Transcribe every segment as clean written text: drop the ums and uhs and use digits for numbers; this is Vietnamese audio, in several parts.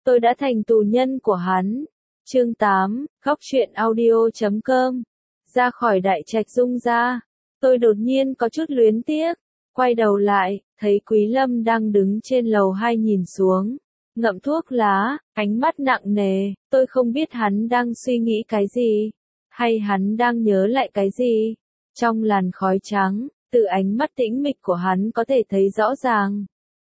tôi đã thành tù nhân của hắn. Chương 8, Góc truyện audio.com. Ra khỏi đại trạch Dung gia, tôi đột nhiên có chút luyến tiếc, quay đầu lại, thấy Quý Lâm đang đứng trên lầu 2 nhìn xuống, ngậm thuốc lá, ánh mắt nặng nề, tôi không biết hắn đang suy nghĩ cái gì, hay hắn đang nhớ lại cái gì. Trong làn khói trắng, từ ánh mắt tĩnh mịch của hắn có thể thấy rõ ràng.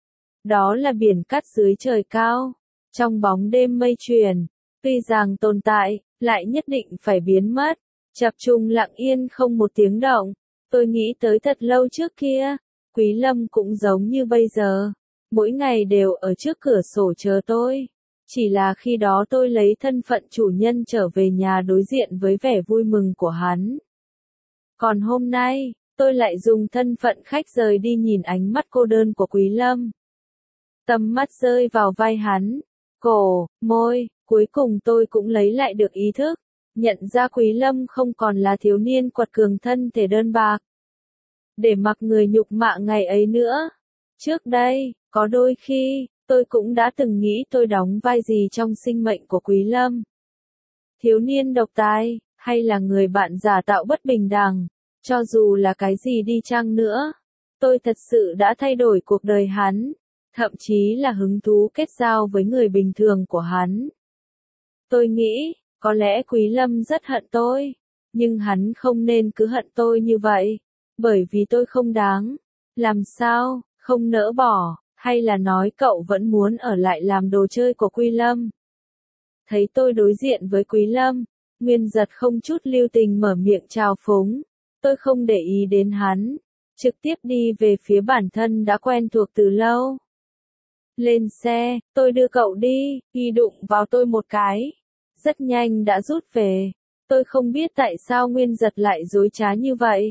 Đó là biển cát dưới trời cao, trong bóng đêm mây chuyển, tuy rằng tồn tại, lại nhất định phải biến mất, chập trùng lặng yên không một tiếng động. Tôi nghĩ tới thật lâu trước kia, Quý Lâm cũng giống như bây giờ, mỗi ngày đều ở trước cửa sổ chờ tôi. Chỉ là khi đó tôi lấy thân phận chủ nhân trở về nhà đối diện với vẻ vui mừng của hắn. Còn hôm nay, tôi lại dùng thân phận khách rời đi nhìn ánh mắt cô đơn của Quý Lâm. Tầm mắt rơi vào vai hắn, cổ, môi, cuối cùng tôi cũng lấy lại được ý thức, nhận ra Quý Lâm không còn là thiếu niên quật cường thân thể đơn bạc, để mặc người nhục mạ ngày ấy nữa. Trước đây, có đôi khi, tôi cũng đã từng nghĩ tôi đóng vai gì trong sinh mệnh của Quý Lâm. Thiếu niên độc tài, hay là người bạn giả tạo bất bình đẳng, cho dù là cái gì đi chăng nữa, tôi thật sự đã thay đổi cuộc đời hắn, thậm chí là hứng thú kết giao với người bình thường của hắn. Tôi nghĩ, có lẽ Quý Lâm rất hận tôi, nhưng hắn không nên cứ hận tôi như vậy, bởi vì tôi không đáng. Làm sao, không nỡ bỏ, hay là nói cậu vẫn muốn ở lại làm đồ chơi của Quý Lâm? Thấy tôi đối diện với Quý Lâm, Nguyên Giật không chút lưu tình mở miệng trào phúng. Tôi không để ý đến hắn, trực tiếp đi về phía bản thân đã quen thuộc từ lâu. Lên xe, tôi đưa cậu đi, y đụng vào tôi một cái. Rất nhanh đã rút về. Tôi không biết tại sao Nguyên Giật lại dối trá như vậy.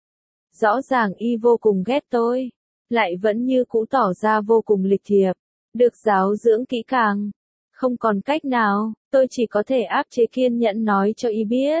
Rõ ràng y vô cùng ghét tôi, lại vẫn như cũ tỏ ra vô cùng lịch thiệp, được giáo dưỡng kỹ càng. Không còn cách nào, tôi chỉ có thể áp chế kiên nhẫn nói cho y biết.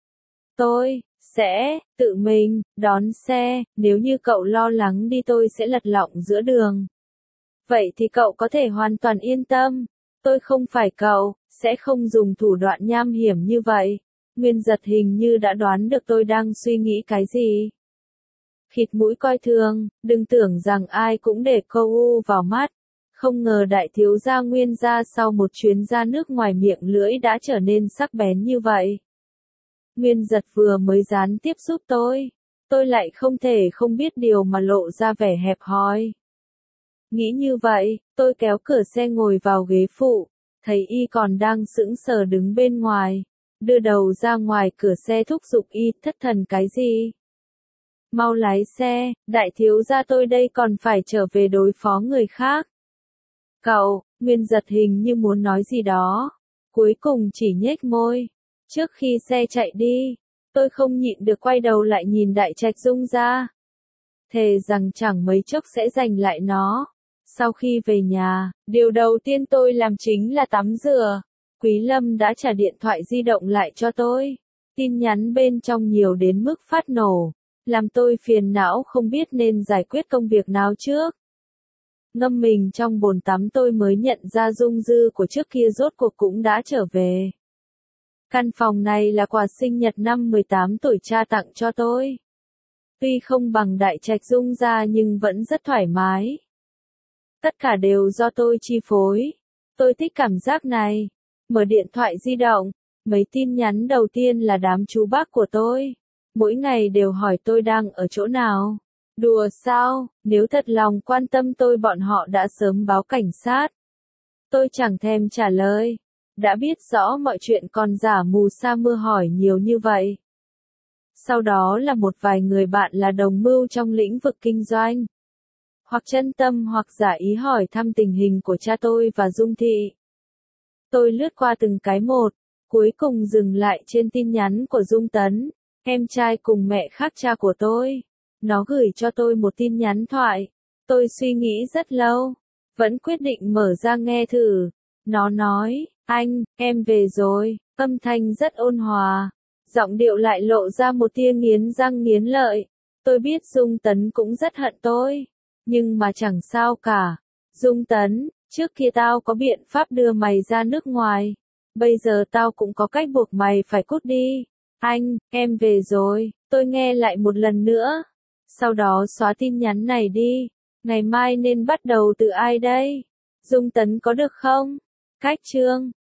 Tôi sẽ tự mình đón xe, nếu như cậu lo lắng đi tôi sẽ lật lọng giữa đường. Vậy thì cậu có thể hoàn toàn yên tâm, tôi không phải cậu, sẽ không dùng thủ đoạn nham hiểm như vậy. Nguyên Giật hình như đã đoán được tôi đang suy nghĩ cái gì. Khịt mũi coi thường, đừng tưởng rằng ai cũng để câu u vào mắt. Không ngờ đại thiếu gia Nguyên gia sau một chuyến ra nước ngoài miệng lưỡi đã trở nên sắc bén như vậy. Nguyên Giật vừa mới gián tiếp giúp tôi lại không thể không biết điều mà lộ ra vẻ hẹp hòi. Nghĩ như vậy, tôi kéo cửa xe ngồi vào ghế phụ, thấy y còn đang sững sờ đứng bên ngoài, đưa đầu ra ngoài cửa xe thúc giục y, thất thần cái gì? Mau lái xe, đại thiếu gia tôi đây còn phải trở về đối phó người khác. Cậu, Nguyên Giật hình như muốn nói gì đó, cuối cùng chỉ nhếch môi. Trước khi xe chạy đi, tôi không nhịn được quay đầu lại nhìn đại trạch Dung gia. Thề rằng chẳng mấy chốc sẽ giành lại nó. Sau khi về nhà, điều đầu tiên tôi làm chính là tắm rửa. Quý Lâm đã trả điện thoại di động lại cho tôi. Tin nhắn bên trong nhiều đến mức phát nổ, làm tôi phiền não không biết nên giải quyết công việc nào trước. Ngâm mình trong bồn tắm tôi mới nhận ra Dung Dư của trước kia rốt cuộc cũng đã trở về. Căn phòng này là quà sinh nhật năm 18 tuổi cha tặng cho tôi. Tuy không bằng đại trạch Dung gia nhưng vẫn rất thoải mái. Tất cả đều do tôi chi phối. Tôi thích cảm giác này. Mở điện thoại di động, mấy tin nhắn đầu tiên là đám chú bác của tôi. Mỗi ngày đều hỏi tôi đang ở chỗ nào. Đùa sao, nếu thật lòng quan tâm tôi bọn họ đã sớm báo cảnh sát. Tôi chẳng thèm trả lời. Đã biết rõ mọi chuyện còn giả mù sa mưa hỏi nhiều như vậy. Sau đó là một vài người bạn là đồng mưu trong lĩnh vực kinh doanh. Hoặc chân tâm hoặc giả ý hỏi thăm tình hình của cha tôi và Dung Thị. Tôi lướt qua từng cái một, cuối cùng dừng lại trên tin nhắn của Dung Tấn, em trai cùng mẹ khác cha của tôi. Nó gửi cho tôi một tin nhắn thoại. Tôi suy nghĩ rất lâu, vẫn quyết định mở ra nghe thử. Nó nói, anh, em về rồi, âm thanh rất ôn hòa. Giọng điệu lại lộ ra một tia nghiến răng nghiến lợi. Tôi biết Dung Tấn cũng rất hận tôi, nhưng mà chẳng sao cả. Dung Tấn, Trước kia tao có biện pháp đưa mày ra nước ngoài. Bây giờ tao cũng có cách buộc mày phải cút đi. Anh, em về rồi, tôi nghe lại một lần nữa. Sau đó xóa tin nhắn này đi. Ngày mai nên bắt đầu từ ai đây? Dung Tấn có được không? Cách chương